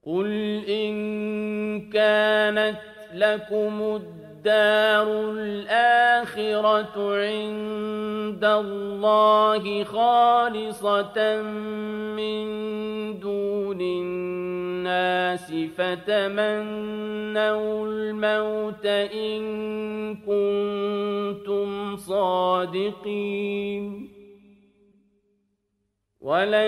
قل إن كانت لكم الدار الآخرة عند الله خالصة من دون الناس فتمنوا الموت إن كنتم صادقين ولن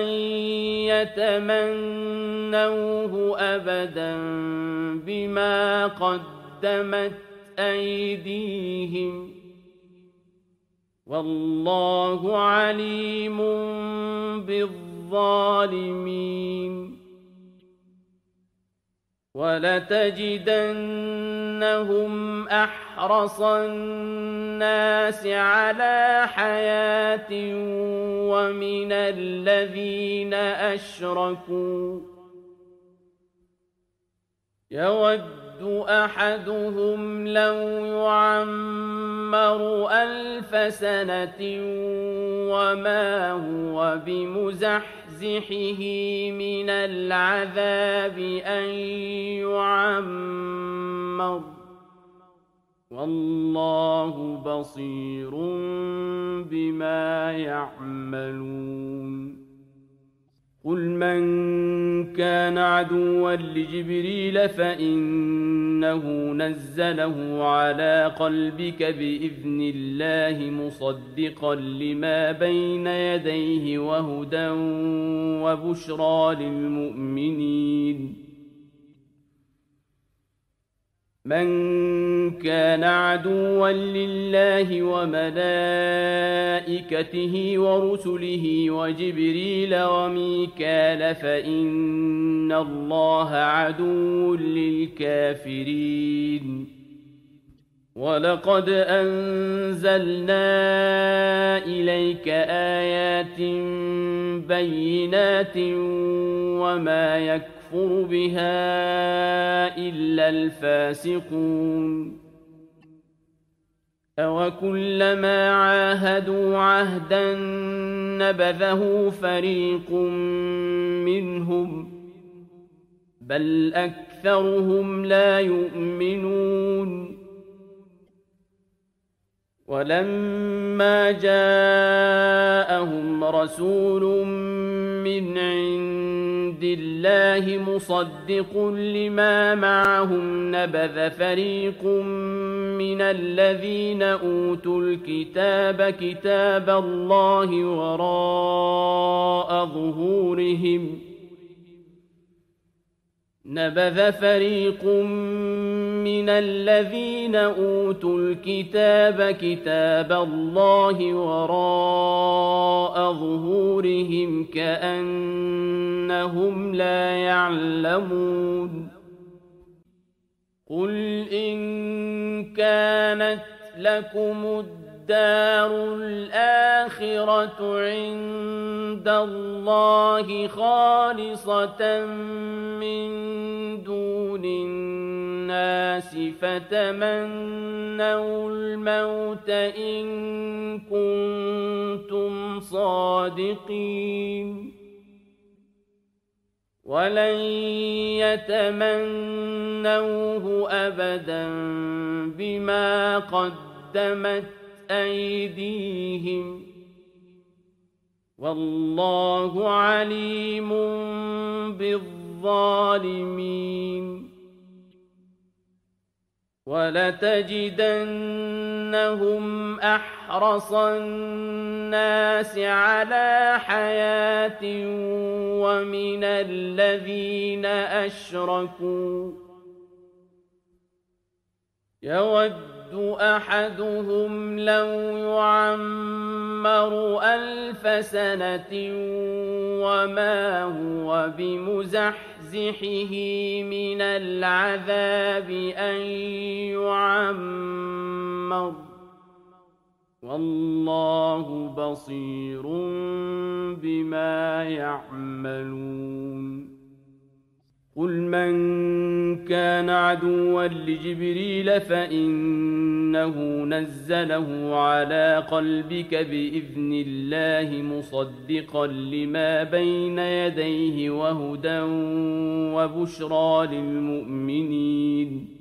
يتمنوه أبدا بما قدمت أيديهم والله عليم بالظالمين ولتجدنهم أحرص الناس على حياة ومن الذين أشركوا يود أحدهم لو يعمر 1000 سنة وما هو بمزحزحه من العذاب أن يعمر والله بصير بما يعملون قل من كان عدوا لجبريل فإنه نزله على قلبك بإذن الله مصدقا لما بين يديه وهدى وبشرى للمؤمنين من كان عدوا لله وملائكته ورسله وجبريل وميكال فإن الله عدو للكافرين ولقد أنزلنا إليك آيات بينات وما يكفر بها إلا الفاسقون أوكلما عاهدوا عهدا نبذه فريق منهم بل أكثرهم لا يؤمنون ولما جاءهم رسول من عند الله مصدق لما معهم نبذ فريق من الذين أوتوا الكتاب كتاب الله وراء ظهورهم نبذ فريق من الذين أوتوا الكتاب كتاب الله وراء ظهورهم كأنهم لا يعلمون قل إن كانت لكم الدار الآخرة عند الله خالصة من دون الناس فتمنوا الموت إن كنتم صادقين ولن يتمنوه أبدا بما قدمت أيديهم والله عليم بالظالمين ولتجدنهم أحرص الناس على حياة ومن الذين أشركوا يود أحدهم لو يعمر 1000 سنة وما هو بمزحزحه من العذاب أن يعمر والله بصير بما يعملون قل من كان عدوا لجبريل فإنه نزله على قلبك بإذن الله مصدقا لما بين يديه وهدى وبشرى للمؤمنين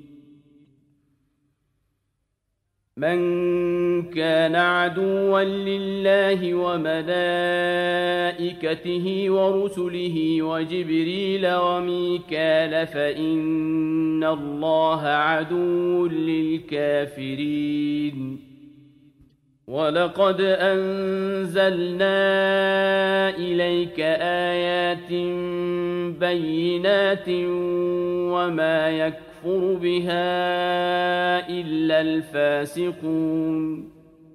من كان عدوا لله وملائكته ورسله وجبريل وميكال فإن الله عدو للكافرين ولقد أنزلنا إليك آيات بينات وما يكفر بها إلا الفاسقون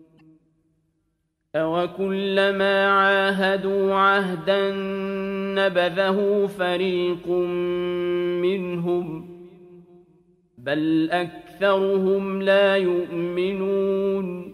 أوكلما عاهدوا عهدا نبذه فريق منهم بل أكثرهم لا يؤمنون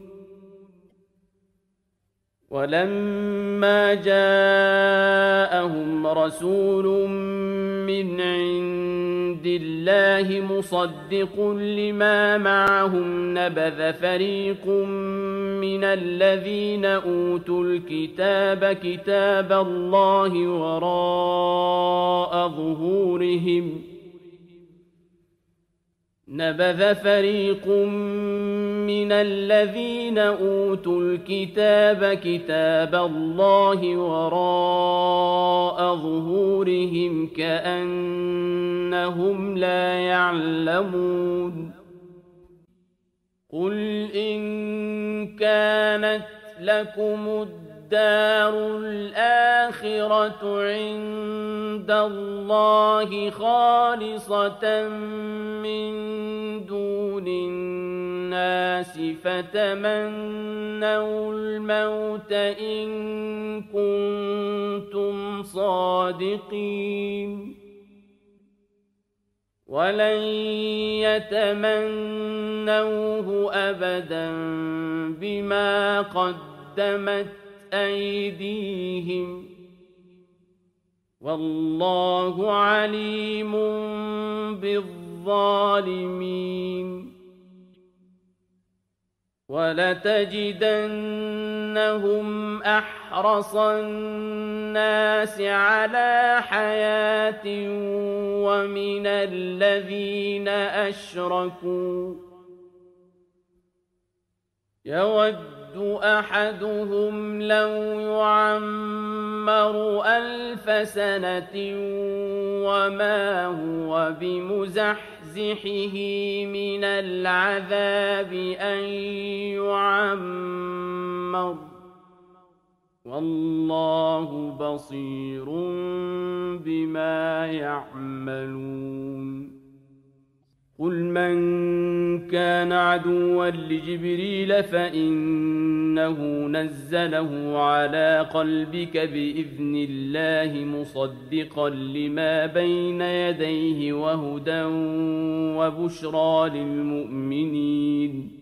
ولما جاءهم رسول من عند الله مصدق لما معهم نبذ فريق من الذين أوتوا الكتاب كتاب الله وراء ظهورهم نبذ فريق من الذين أوتوا الكتاب كتاب الله وراء ظهورهم كأنهم لا يعلمون قل إن كانت لكم الدار الآخرة عند الله خالصة من دون الناس فتمنوا الموت إن كنتم صادقين ولن يتمنوه أبدا بما قدمت أيديهم والله عليم بالظالمين ولتجدنهم أحرص الناس على حياة ومن الذين أشركوا يود أحدهم لو يعمر 1000 سنة وما هو بمزحزحه من العذاب أن يعمر والله بصير بما يعملون قل من كان عدوا لجبريل فإنه نزله على قلبك بإذن الله مصدقا لما بين يديه وهدى وبشرى للمؤمنين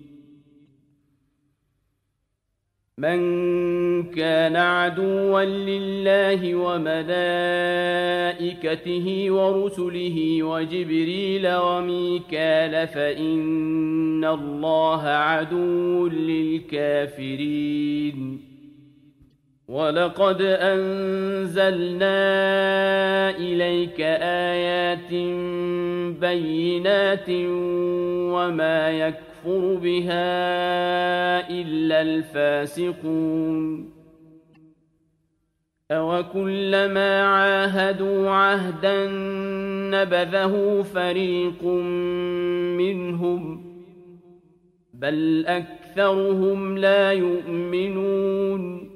من كان عدوا لله وملائكته ورسله وجبريل وميكال فإن الله عدو للكافرين ولقد أنزلنا إليك آيات بينات وما يكفر بها إلا الفاسقون أوكلما عاهدوا عهدا نبذه فريق منهم بل أكثرهم لا يؤمنون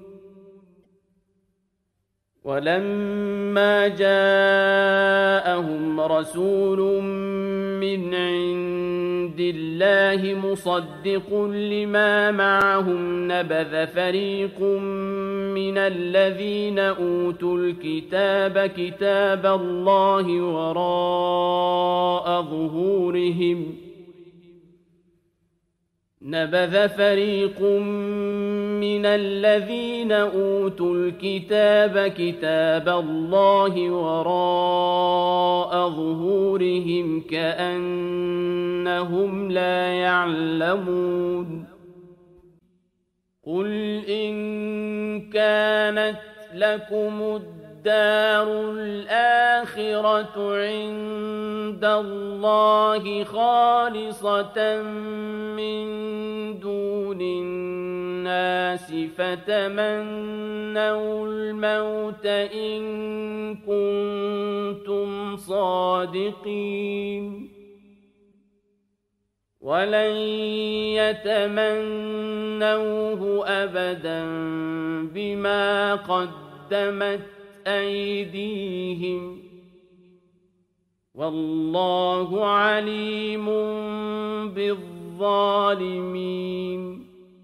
ولما جاءهم رسول من عند الله مصدق لما معهم نبذ فريق من الذين أوتوا الكتاب كتاب الله وراء ظهورهم نبذ فريق من الذين أوتوا الكتاب كتاب الله وراء ظهورهم ظهورهم كأنهم لا يعلمون قل إن كانت لكم الدار الآخرة عند الله خالصة من دون الناس فتمنوا الموت إن كنتم صادقين ولن يتمنوه أبدا بما قدمت أيديهم والله عليم بالظالمين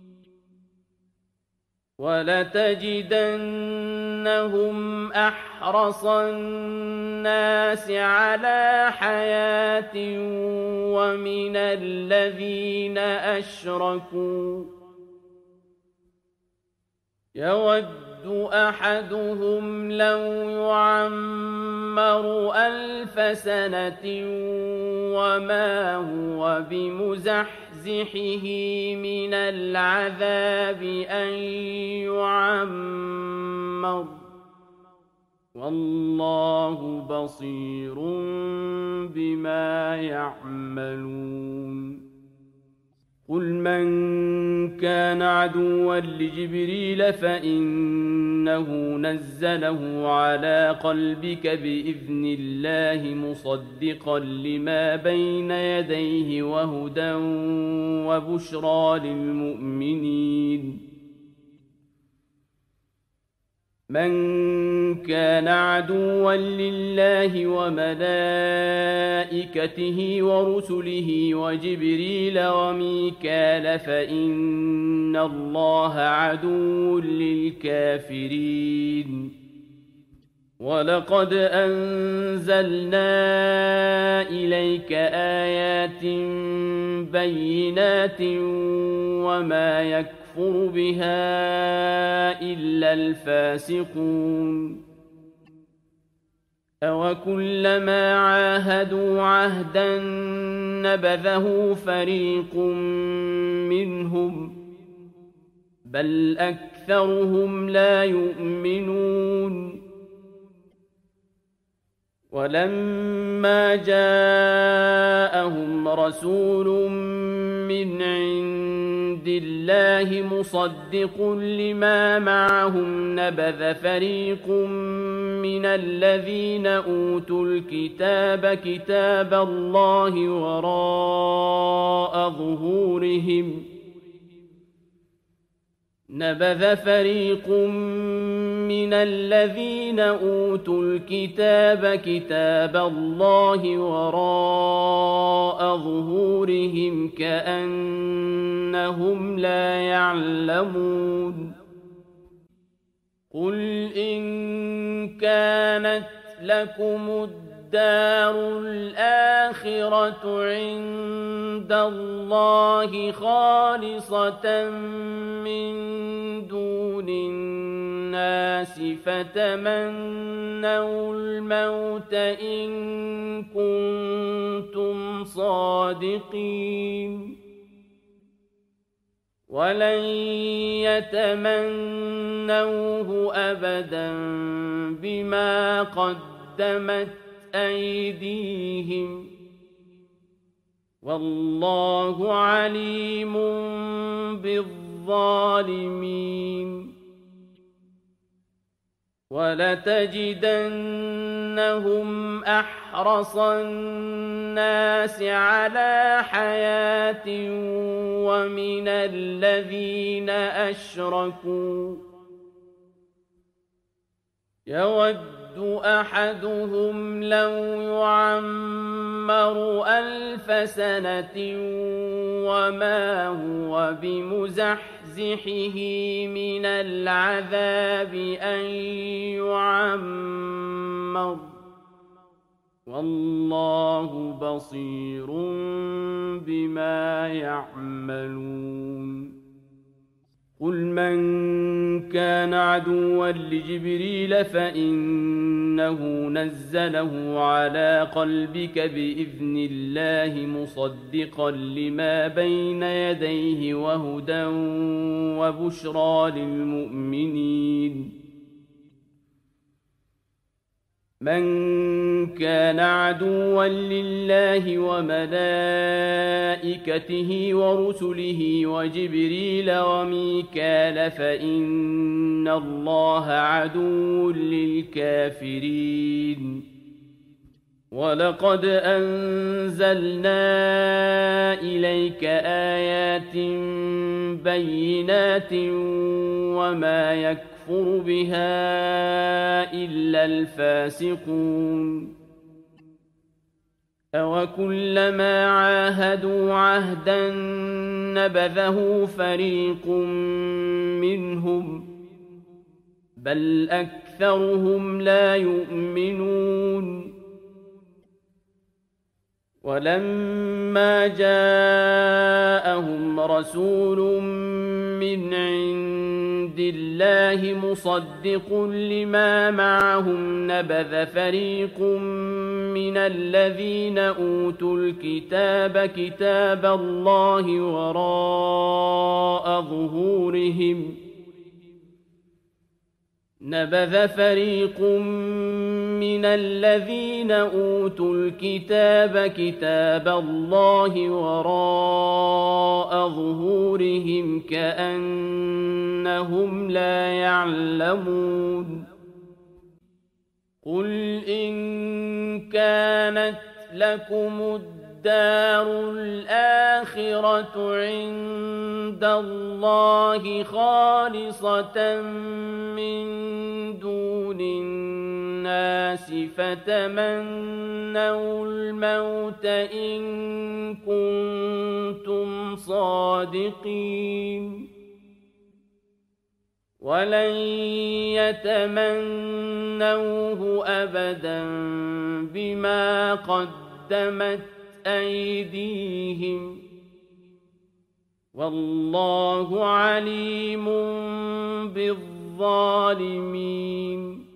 ولتجدنهم أحرص الناس على حياة ومن الذين أشركوا يود أحدهم لو يعمر 1000 سنة وما هو بمزحزحه من العذاب أن يعمر والله بصير بما يعملون قل من كان عدوا لجبريل فإنه نزله على قلبك بإذن الله مصدقا لما بين يديه وهدى وبشرى للمؤمنين من كان عدوا لله وملائكته ورسله وجبريل وميكال فإن الله عدو للكافرين ولقد أنزلنا إليك آيات بينات وما يكفر بها إلا الفاسقون أوكلما عاهدوا عهدا نبذه فريق منهم بل أكثرهم لا يؤمنون ولما جاءهم رسول من عند الله مصدق لما معهم نبذ فريق من الذين أوتوا الكتاب كتاب الله وراء ظهورهم نبذ فريق من الذين أوتوا الكتاب كتاب الله وراء ظهورهم كأنهم لا يعلمون قل إن كانت لكم الدار الآخرة عند الله خالصة من دون الناس فتمنوا الموت إن كنتم صادقين ولن يتمنوه أبدا بما قدمت أيديهم والله عليم بالظالمين ولتجدنهم أحرص الناس على حياة ومن الذين أشركوا يود أحدهم لو يعمر 1000 سنة وما هو بمزحزحه من العذاب أن يعمر والله بصير بما يعملون قل من كان عدوا لجبريل فإنه نزله على قلبك بإذن الله مصدقا لما بين يديه وهدى وبشرى للمؤمنين من كان عدوا لله وملائكته ورسله وجبريل وميكال فإن الله عدو للكافرين ولقد أنزلنا إليك آيات بينات وما يكفر بها إلا الفاسقون أوكلما عاهدوا عهدا نبذه فريق منهم بل أكثرهم لا يؤمنون ولما جاءهم رسول من عند الله مصدق لما معهم نبذ فريق من الذين أوتوا الكتاب كتاب الله وراء ظهورهم نبذ فريق من الذين أوتوا الكتاب كتاب الله وراء ظهورهم كأنهم لا يعلمون قل إن كانت لكم الدار الآخرة عند الله خالصة من دون الناس فتمنوا الموت إن كنتم صادقين ولن يتمنوه أبدا بما قدمت أيديهم والله عليم بالظالمين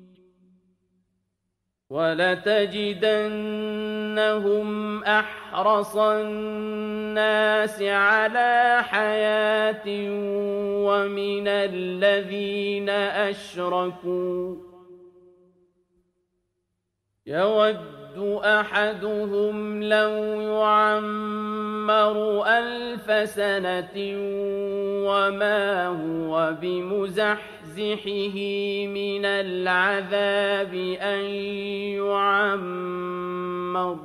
ولتجدنهم أحرص الناس على حياة ومن الذين أشركوا يود أحدهم لو يعمر 1000 سنة وما هو بمزحزحه من العذاب أن يعمر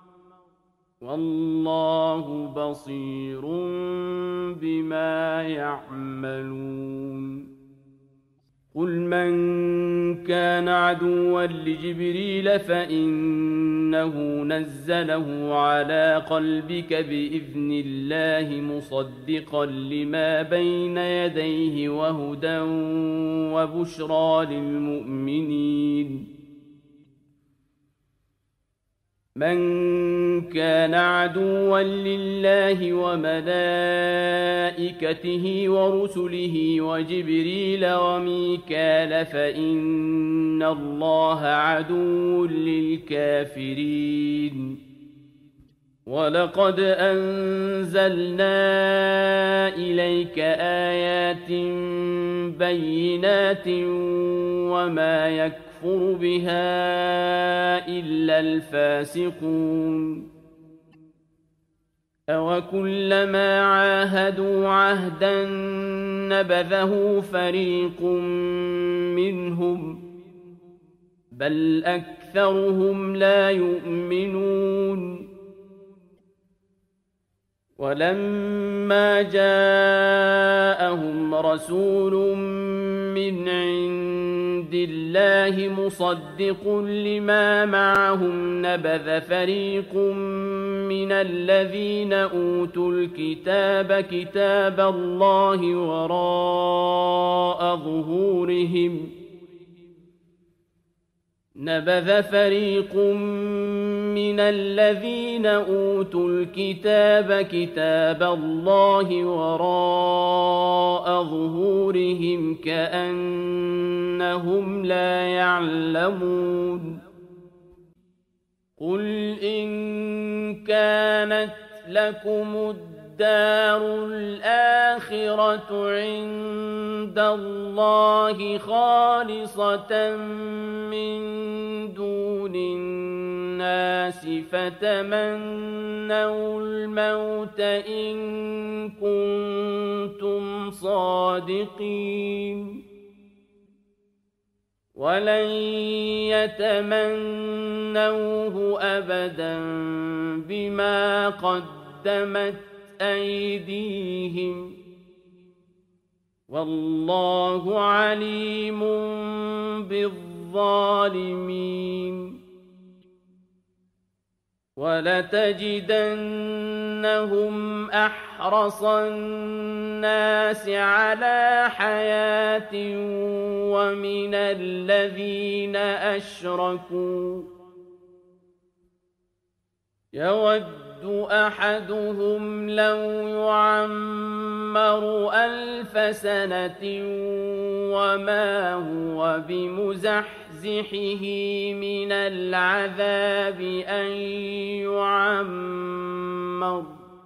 والله بصير بما يعملون قل من كان عدوا لجبريل فإنه نزله على قلبك بإذن الله مصدقا لما بين يديه وهدى وبشرى للمؤمنين من كان عدوا لله وملائكته ورسله وجبريل وميكال فإن الله عدو للكافرين ولقد أنزلنا إليك آيات بينات وما يكفر بها إلا الفاسقون أوكلما عاهدوا عهدا نبذه فريق منهم بل أكثرهم لا يؤمنون ولما جاءهم رسول من عند الله مصدق لما معهم نبذ فريق من الذين أوتوا الكتاب كتاب الله وراء ظهورهم نبذ فريق من الذين أوتوا الكتاب كتاب الله وراء ظهورهم كأنهم لا يعلمون قل إن كانت لكم الدار الآخرة عند الله خالصة من دون الناس فتمنوا الموت إن كنتم صادقين ولن يتمنوه أبدا بما قدمت أيديهم والله عليم بالظالمين ولتجدنهم أحرص الناس على حياة ومن الذين أشركوا يود أحدهم لو يعمر 1000 سنة وما هو بمزحزحه من العذاب أن يعمر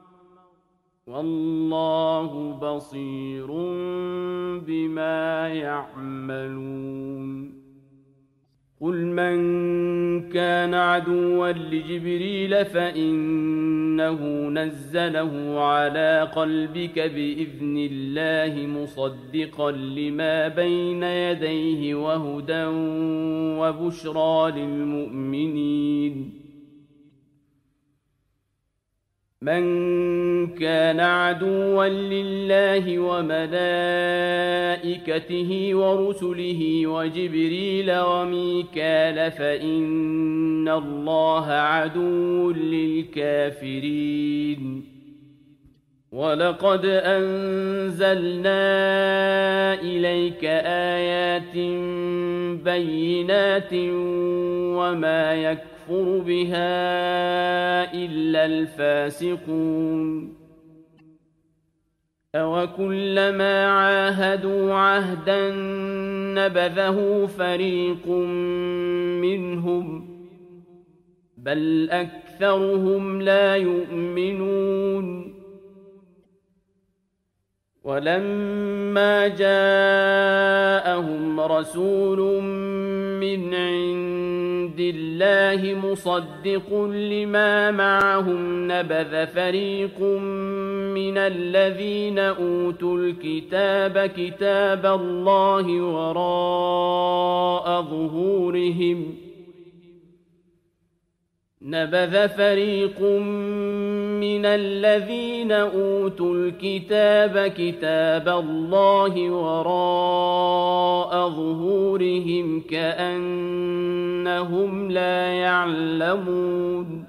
والله بصير بما يعملون قل من كان عدوا لجبريل فإنه نزله على قلبك بإذن الله مصدقا لما بين يديه وهدى وبشرى للمؤمنين من كان عدوا لله وملائكته ورسله وجبريل وميكال فإن الله عدو للكافرين ولقد أنزلنا إليك آيات بينات وما يكفر بها إلا الفاسقون أوكلما عاهدوا عهدا نبذه فريق منهم بل أكثرهم لا يؤمنون ولما جاءهم رسول من عند الله مصدق لما معهم نبذ فريق من الذين أوتوا الكتاب كتاب الله وراء ظهورهم نبذ فريق من الذين أوتوا الكتاب كتاب الله وراء ظهورهم كأنهم لا يعلمون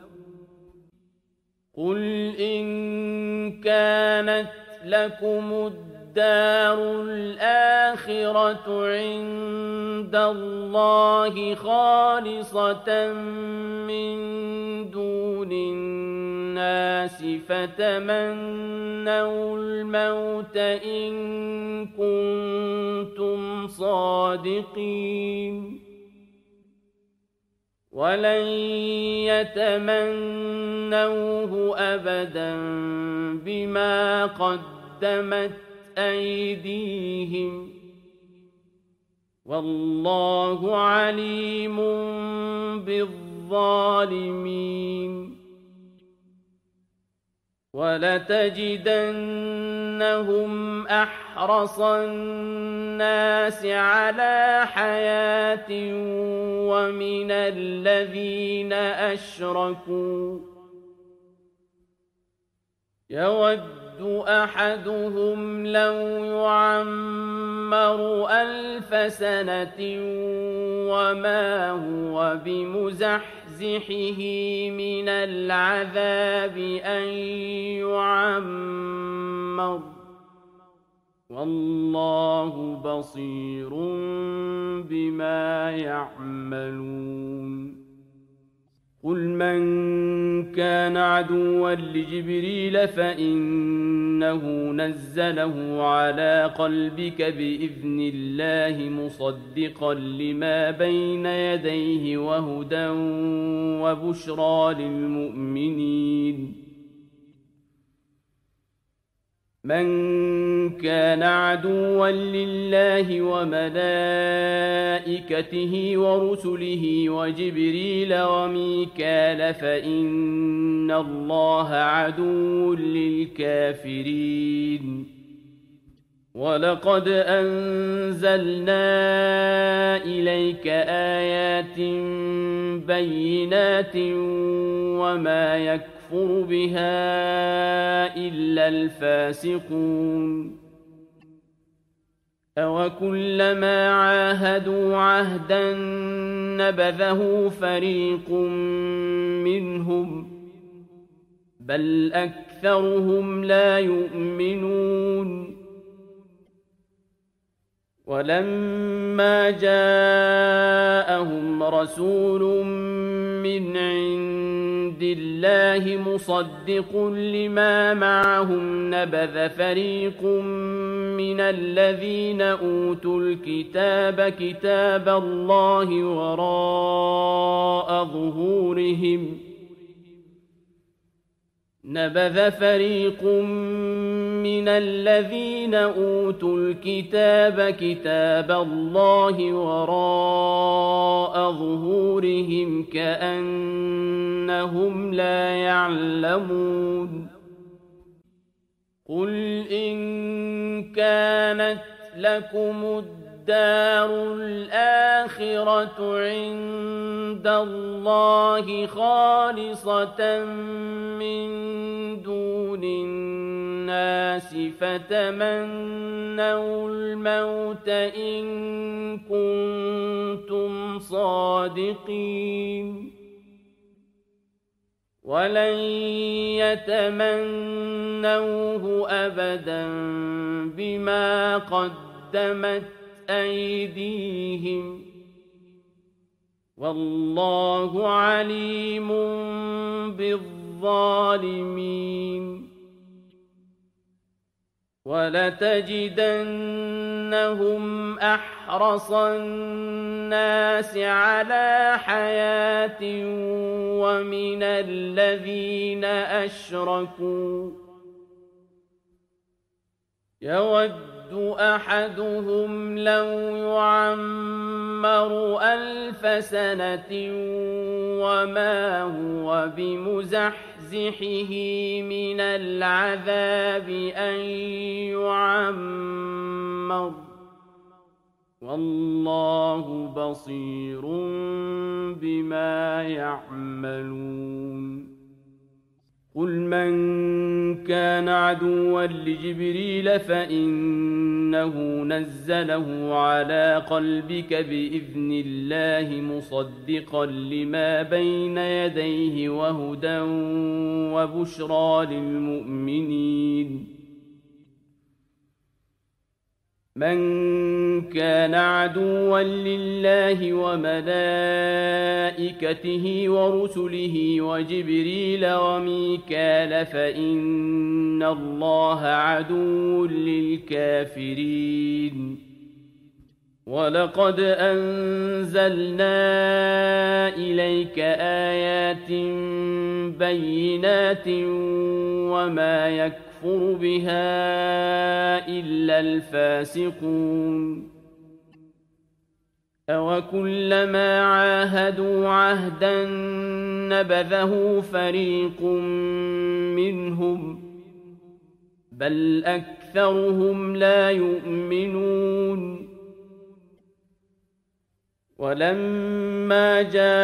قل إن كانت لكم الدار الآخرة عند الله خالصة من دون الناس فتمنوا الموت إن كنتم صادقين ولن يتمنوه أبدا بما قدمت أيديهم والله عليم بالظالمين ولتجدنهم أحرص الناس على حياة ومن الذين أشركوا يود أحدهم لو يعمر 1000 سنة وما هو بمزحزحه من العذاب أن يعمر والله بصير بما يعملون قل من كان عدوا لجبريل فإنه نزله على قلبك بإذن الله مصدقا لما بين يديه وهدى وبشرى للمؤمنين من كان عدوا لله وملائكته ورسله وجبريل وميكال فإن الله عدو للكافرين ولقد أنزلنا إليك آيات بينات وما يكفر بها إلا الفاسقون أوكلما عاهدوا عهدا نبذه فريق منهم بل أكثرهم لا يؤمنون ولما جاءهم رسول من عند الله مصدق لما معهم نبذ فريق من الذين أوتوا الكتاب كتاب الله وراء ظهورهم نبذ فريق من الذين أوتوا الكتاب كتاب الله وراء ظهورهم كأنهم لا يعلمون قل إن كانت لكم الدار الآخرة عند الله خالصة من دون الناس فتمنوا الموت إن كنتم صادقين ولن يتمنوه أبدا بما قدمت أيديهم والله عليم بالظالمين ولتجدنهم أحرص الناس على حياة ومن الذين أشركوا يود أحدهم لو يعمر 1000 سنة وما هو بمزحزحه من العذاب أن يعمر والله بصير بما يعملون قل من كان عدوا لجبريل فإنه نزله على قلبك بإذن الله مصدقا لما بين يديه وهدى وبشرى للمؤمنين من كان عدوا لله وملائكته ورسله وجبريل وميكال فإن الله عدو للكافرين ولقد أنزلنا إليك آيات بينات وما يكفر بها إلا الفاسقون أوكلما عاهدوا عهدا نبذه فريق منهم بل أكثرهم لا يؤمنون ولما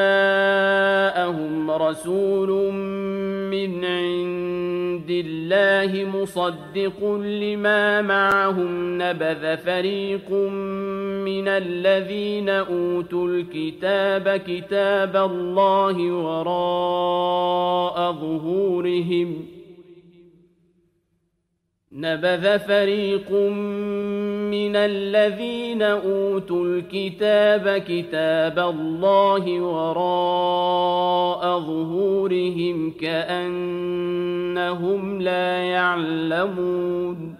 جاءهم رسول من عند الله مصدق لما معهم نبذ فريق من الذين أوتوا الكتاب كتاب الله وراء ظهورهم نبذ فريق من الذين أوتوا الكتاب كتاب الله وراء ظهورهم كأنهم لا يعلمون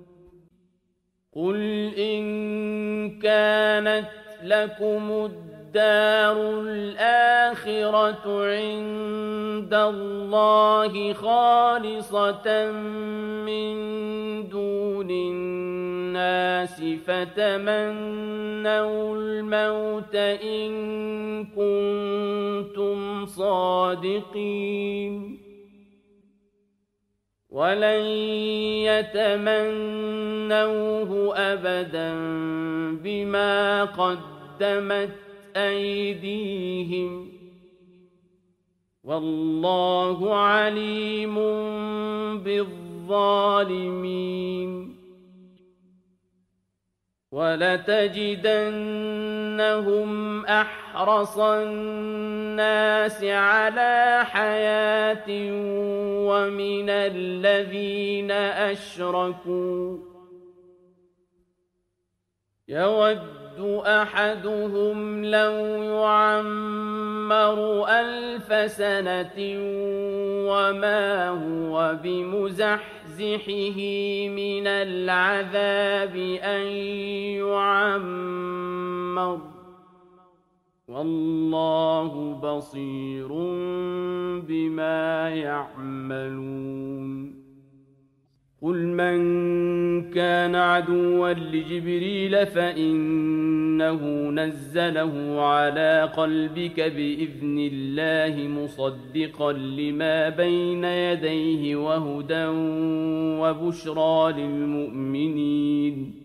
قل إن كانت لكم الدار الآخرة عند الله خالصة من دون الناس فتمنوا الموت إن كنتم صادقين ولن يتمنوه أبدا بما قدمت أيديهم والله عليم بالظالمين ولتجدنهم أحرص الناس على حياة ومن الذين أشركوا يود أحدهم لو يعمر 1000 سنة وما هو بمزحزحه من العذاب أن يعمر والله بصير بما يعملون قل من كان عدوا لجبريل فإنه نزله على قلبك بإذن الله مصدقا لما بين يديه وهدى وبشرى للمؤمنين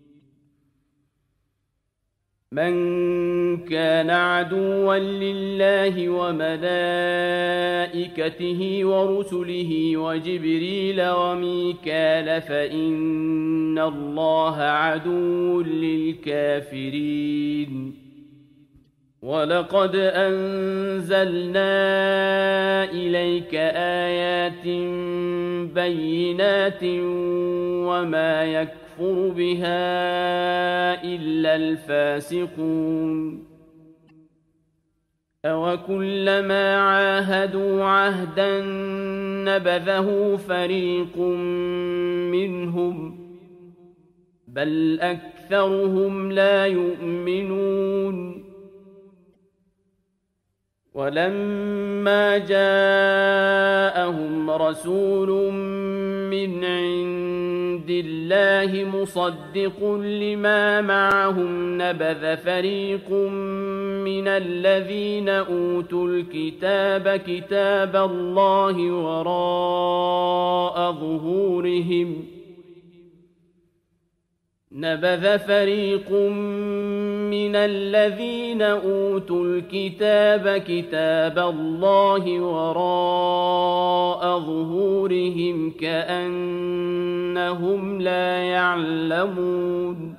من كان عدوا لله وملائكته ورسله وجبريل وميكال فإن الله عدو للكافرين ولقد أنزلنا إليك آيات بينات وما يكفر بها إلا الفاسقون أوكلما عاهدوا عهدا نبذه فريق منهم بل أكثرهم لا يؤمنون ولما جاءهم رسول من عند الله مصدق لما معهم نبذ فريق من الذين أوتوا الكتاب كتاب الله وراء ظهورهم نبذ فريق من الذين أوتوا الكتاب كتاب الله وراء ظهورهم كأنهم لا يعلمون